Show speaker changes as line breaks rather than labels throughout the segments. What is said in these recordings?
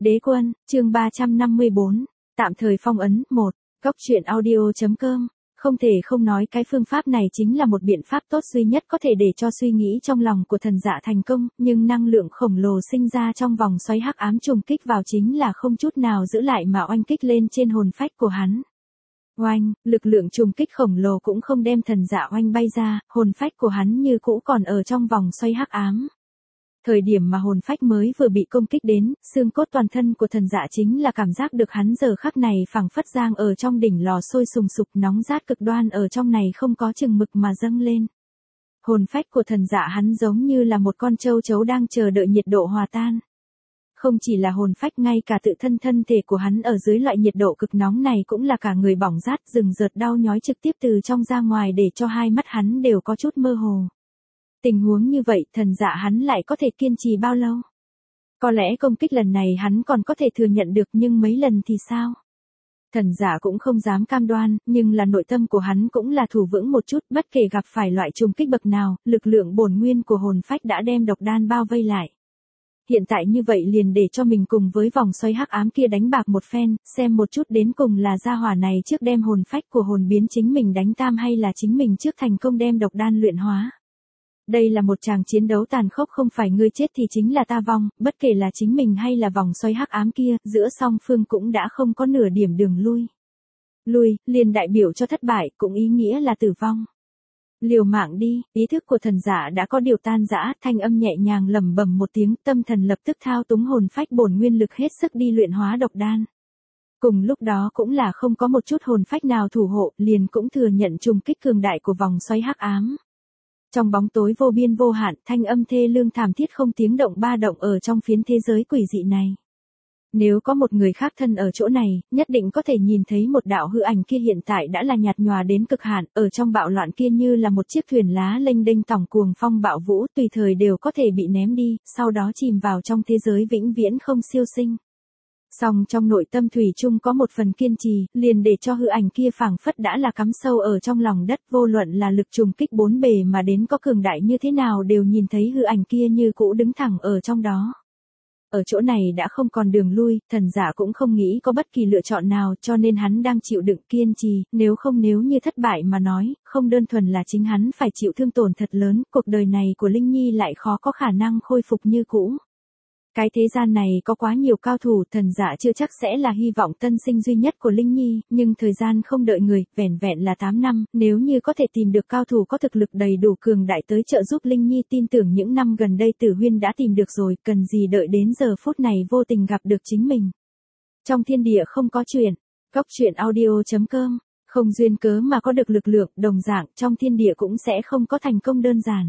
Đế quân, chương 354, tạm thời phong ấn, 1, Góc truyện audio.com. Không thể không nói cái phương pháp này chính là một biện pháp tốt duy nhất có thể để cho suy nghĩ trong lòng của thần dạ thành công, nhưng năng lượng khổng lồ sinh ra trong vòng xoáy hắc ám trùng kích vào chính là không chút nào giữ lại mà oanh kích lên trên hồn phách của hắn. Oanh, lực lượng trùng kích khổng lồ cũng không đem thần dạ oanh bay ra, hồn phách của hắn như cũ còn ở trong vòng xoáy hắc ám. Thời điểm mà hồn phách mới vừa bị công kích đến, xương cốt toàn thân của thần dạ chính là cảm giác được hắn giờ khắc này phảng phất giang ở trong đỉnh lò sôi sùng sục nóng rát cực đoan ở trong này không có chừng mực mà dâng lên. Hồn phách của thần dạ hắn giống như là một con châu chấu đang chờ đợi nhiệt độ hòa tan. Không chỉ là hồn phách, ngay cả tự thân thân thể của hắn ở dưới loại nhiệt độ cực nóng này cũng là cả người bỏng rát rừng rợt đau nhói trực tiếp từ trong ra ngoài để cho hai mắt hắn đều có chút mơ hồ. Tình huống như vậy thần dạ hắn lại có thể kiên trì bao lâu? Có lẽ công kích lần này hắn còn có thể thừa nhận được nhưng mấy lần thì sao? Thần dạ cũng không dám cam đoan, nhưng là nội tâm của hắn cũng là thủ vững một chút, bất kể gặp phải loại trùng kích bậc nào, lực lượng bổn nguyên của hồn phách đã đem độc đan bao vây lại. Hiện tại như vậy liền để cho mình cùng với vòng xoáy hắc ám kia đánh bạc một phen, xem một chút đến cùng là gia hỏa này trước đem hồn phách của hồn biến chính mình đánh tam hay là chính mình trước thành công đem độc đan luyện hóa. Đây là một tràng chiến đấu tàn khốc, không phải ngươi chết thì chính là ta vong, bất kể là chính mình hay là vòng xoáy hắc ám kia, giữa song phương cũng đã không có nửa điểm đường lui. Lui, liền đại biểu cho thất bại, cũng ý nghĩa là tử vong. Liều mạng đi, ý thức của thần giả đã có điều tan rã, thanh âm nhẹ nhàng lẩm bẩm một tiếng, tâm thần lập tức thao túng hồn phách bổn nguyên lực hết sức đi luyện hóa độc đan. Cùng lúc đó cũng là không có một chút hồn phách nào thủ hộ, liền cũng thừa nhận trùng kích cường đại của vòng xoáy hắc ám. Trong bóng tối vô biên vô hạn, thanh âm thê lương thảm thiết không tiếng động ba động ở trong phiến thế giới quỷ dị này. Nếu có một người khác thân ở chỗ này, nhất định có thể nhìn thấy một đạo hư ảnh kia hiện tại đã là nhạt nhòa đến cực hạn, ở trong bạo loạn kia như là một chiếc thuyền lá lênh đênh tòng cuồng phong bạo vũ, tùy thời đều có thể bị ném đi, sau đó chìm vào trong thế giới vĩnh viễn không siêu sinh. Song trong nội tâm thủy chung có một phần kiên trì, liền để cho hư ảnh kia phảng phất đã là cắm sâu ở trong lòng đất, vô luận là lực trùng kích bốn bề mà đến có cường đại như thế nào đều nhìn thấy hư ảnh kia như cũ đứng thẳng ở trong đó. Ở chỗ này đã không còn đường lui, thần giả cũng không nghĩ có bất kỳ lựa chọn nào cho nên hắn đang chịu đựng kiên trì, nếu như thất bại mà nói, không đơn thuần là chính hắn phải chịu thương tổn thật lớn, cuộc đời này của Linh Nhi lại khó có khả năng khôi phục như cũ. Cái thế gian này có quá nhiều cao thủ, thần giả chưa chắc sẽ là hy vọng tân sinh duy nhất của Linh Nhi, nhưng thời gian không đợi người, vẻn vẹn là 8 năm, nếu như có thể tìm được cao thủ có thực lực đầy đủ cường đại tới trợ giúp Linh Nhi, tin tưởng những năm gần đây Tử Huyên đã tìm được rồi, cần gì đợi đến giờ phút này vô tình gặp được chính mình. Trong thiên địa không có chuyện, Góc truyện audio.com, không duyên cớ mà có được lực lượng, đồng dạng trong thiên địa cũng sẽ không có thành công đơn giản.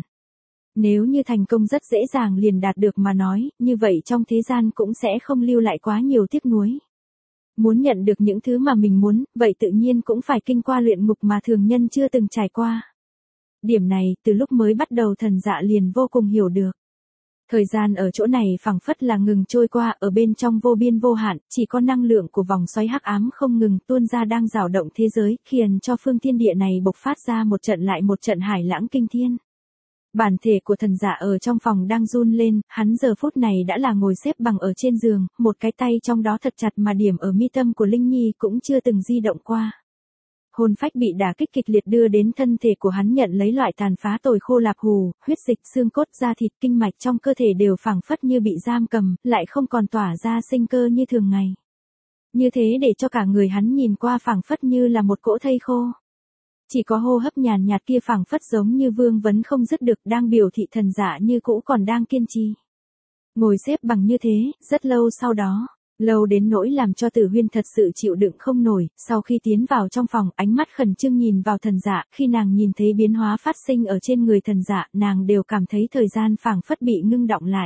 Nếu như thành công rất dễ dàng liền đạt được mà nói, như vậy trong thế gian cũng sẽ không lưu lại quá nhiều tiếc nuối. Muốn nhận được những thứ mà mình muốn, vậy tự nhiên cũng phải kinh qua luyện ngục mà thường nhân chưa từng trải qua. Điểm này, từ lúc mới bắt đầu thần dạ liền vô cùng hiểu được. Thời gian ở chỗ này phảng phất là ngừng trôi qua, ở bên trong vô biên vô hạn, chỉ có năng lượng của vòng xoáy hắc ám không ngừng tuôn ra đang rào động thế giới, khiến cho phương thiên địa này bộc phát ra một trận lại một trận hải lãng kinh thiên. Bản thể của thần giả ở trong phòng đang run lên, hắn giờ phút này đã là ngồi xếp bằng ở trên giường, một cái tay trong đó thật chặt mà điểm ở mi tâm của Linh Nhi cũng chưa từng di động qua. Hồn phách bị đả kích kịch liệt đưa đến thân thể của hắn nhận lấy loại tàn phá tồi khô lạp hù, huyết dịch, xương cốt, da thịt, kinh mạch trong cơ thể đều phảng phất như bị giam cầm, lại không còn tỏa ra sinh cơ như thường ngày. Như thế để cho cả người hắn nhìn qua phảng phất như là một cỗ thây khô. Chỉ có hô hấp nhàn nhạt kia phảng phất giống như vương vấn không dứt được, đang biểu thị thần giả như cũ còn đang kiên trì. Ngồi xếp bằng như thế, rất lâu sau đó, lâu đến nỗi làm cho Tử Huyên thật sự chịu đựng không nổi, sau khi tiến vào trong phòng, ánh mắt khẩn trương nhìn vào thần giả, khi nàng nhìn thấy biến hóa phát sinh ở trên người thần giả, nàng đều cảm thấy thời gian phảng phất bị ngưng đọng lại.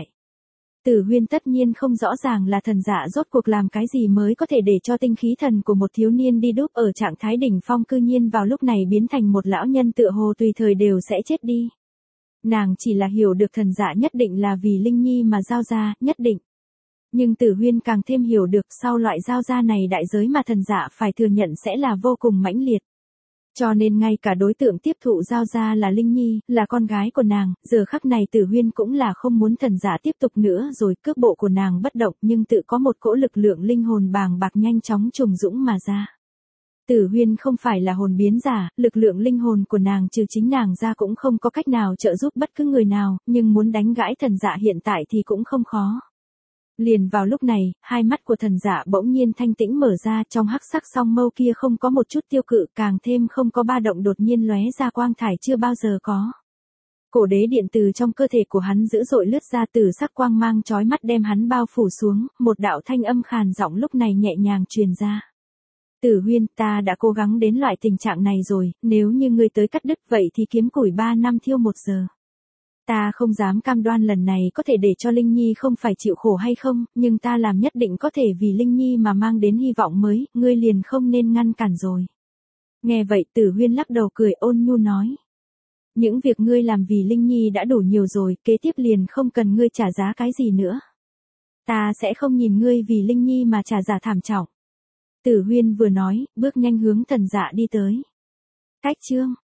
Tử Huyên tất nhiên không rõ ràng là thần giả rốt cuộc làm cái gì mới có thể để cho tinh khí thần của một thiếu niên đi đúc ở trạng thái đỉnh phong cư nhiên vào lúc này biến thành một lão nhân tựa hồ tùy thời đều sẽ chết đi. Nàng chỉ là hiểu được thần giả nhất định là vì Linh Nhi mà giao ra, nhất định. Nhưng Tử Huyên càng thêm hiểu được sau loại giao ra này đại giới mà thần giả phải thừa nhận sẽ là vô cùng mãnh liệt. Cho nên ngay cả đối tượng tiếp thụ giao ra là Linh Nhi, là con gái của nàng, giờ khắc này Tử Huyên cũng là không muốn thần giả tiếp tục nữa rồi, cước bộ của nàng bất động nhưng tự có một cỗ lực lượng linh hồn bàng bạc nhanh chóng trùng dũng mà ra. Tử Huyên không phải là hồn biến giả, lực lượng linh hồn của nàng trừ chính nàng ra cũng không có cách nào trợ giúp bất cứ người nào, nhưng muốn đánh gãi thần dạ hiện tại thì cũng không khó. Liền vào lúc này, hai mắt của thần dạ bỗng nhiên thanh tĩnh mở ra, trong hắc sắc song mâu kia không có một chút tiêu cự, càng thêm không có ba động, đột nhiên lóe ra quang thải chưa bao giờ có. Cổ đế điện từ trong cơ thể của hắn dữ dội lướt ra, từ sắc quang mang chói mắt đem hắn bao phủ xuống, một đạo thanh âm khàn giọng lúc này nhẹ nhàng truyền ra. Tử Huyên, ta đã cố gắng đến loại tình trạng này rồi, nếu như ngươi tới cắt đứt vậy thì kiếm củi 3 năm thiêu 1 giờ. Ta không dám cam đoan lần này có thể để cho Linh Nhi không phải chịu khổ hay không, nhưng ta làm nhất định có thể vì Linh Nhi mà mang đến hy vọng mới, ngươi liền không nên ngăn cản rồi. Nghe vậy Tử Huyên lắc đầu cười ôn nhu nói. Những việc ngươi làm vì Linh Nhi đã đủ nhiều rồi, kế tiếp liền không cần ngươi trả giá cái gì nữa. Ta sẽ không nhìn ngươi vì Linh Nhi mà trả giá thảm trọng. Tử Huyên vừa nói, bước nhanh hướng thần dạ đi tới. Cách chương